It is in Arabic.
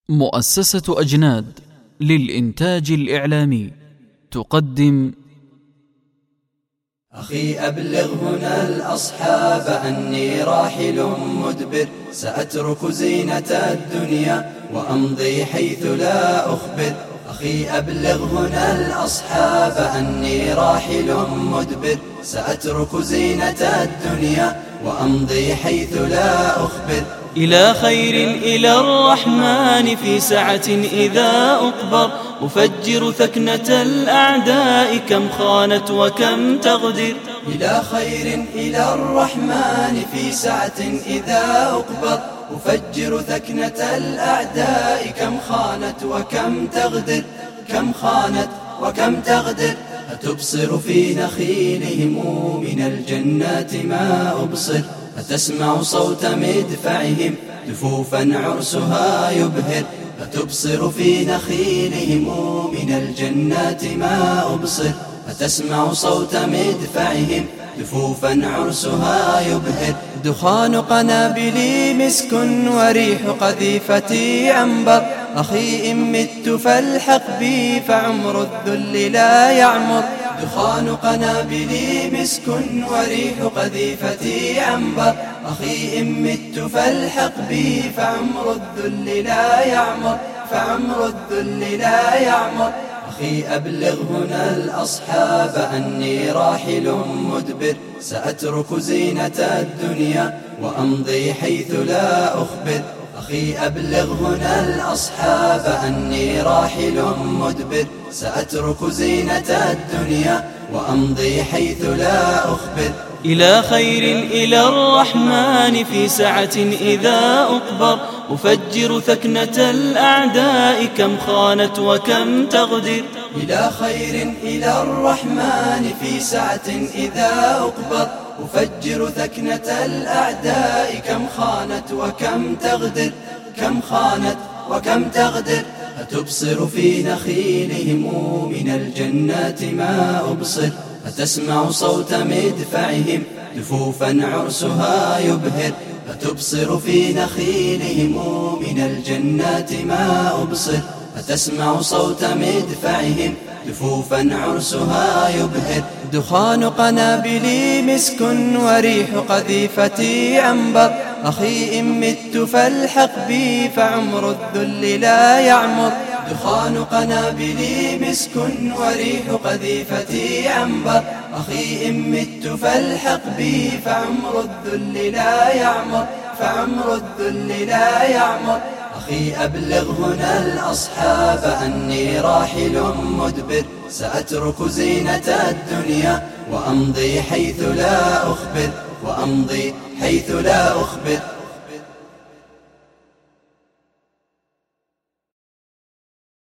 مؤسسة أجناد للإنتاج الإعلامي تقدم: أخي أبلغ هنا الأصحاب أني راحل مدبر، سأترك زينة الدنيا وأمضي حيث لا أخبر. أخي أبلغ هنا الأصحاب أني راحل مدبر، سأترك زينة الدنيا وأمضي حيث لا أخبر. إلى خير إلى الرحمن في سعة إذا أقبر، أفجر ثكنة الأعداء كم خانت وكم تغدر. إلى خير إلى الرحمن في سعة إذا أقبر، أفجر ثكنة الأعداء كم خانت وكم تغدر. كم خانت وكم تغدر. أتبصر في نخيلهم من الجنات ما أبصر، أتسمع صوت مدفعهم دفوفا عرسها يبهر. أتبصر في نخيلهم من الجنات ما أبصر، أتسمع صوت مدفعهم دفوفا عرسها يبهر. دخان قنابلي مسك وريح قذيفتي عنبر، أخي إن مت فالحق بي فعمر الذل لا يعمر. دخان قنابلي مسك وريح قذيفتي عنبر، أخي إن مت فالحق بي فعمر الذل لا يعمر. فعمر الذل لا يعمر. أخي أبلغ هنا الأصحاب أني راحل مدبر، سأترك زينة الدنيا وأمضي حيث لا أخبر. أخي أبلغ هنا الأصحاب أني راحل مدبر، سأترك زينة الدنيا وأمضي حيث لا أخبر. إلى خير إلى الرحمن في سعة إذا أقبر، أفجر ثكنة الأعداء كم خانت وكم تغدر. إلى خير إلى الرحمن في سعة إذا أقبر، أفجر ثكنة الأعداء كم خانت وكم تغدر. كم خانت وكم تغدر. أتبصر في نخيلهم من الجنات ما أبصر، أتسمع صوت مدفعهم دفوفا عرسها يبهر. أتبصر في نخيلهم من الجنات ما أبصر، أتسمع صوت مدفعهم دفوفا عرسها يبهر. دخان قنابلي مسك وريح قذيفتي عنبر، أخي إن مت فالحق بي فعمر الذل لا يعمر. دخان قنابلي مسك وريح قذيفتي عنبر، أخي إن مت فالحق بي فعمر الذل لا يعمر. فعمر الذل لا يعمر. أخي أبلغ هنا الأصحاب أني راحل مدبر، سأترك زينة الدنيا وأمضي حيث لا أخبر. وأمضي حيث لا أخبر.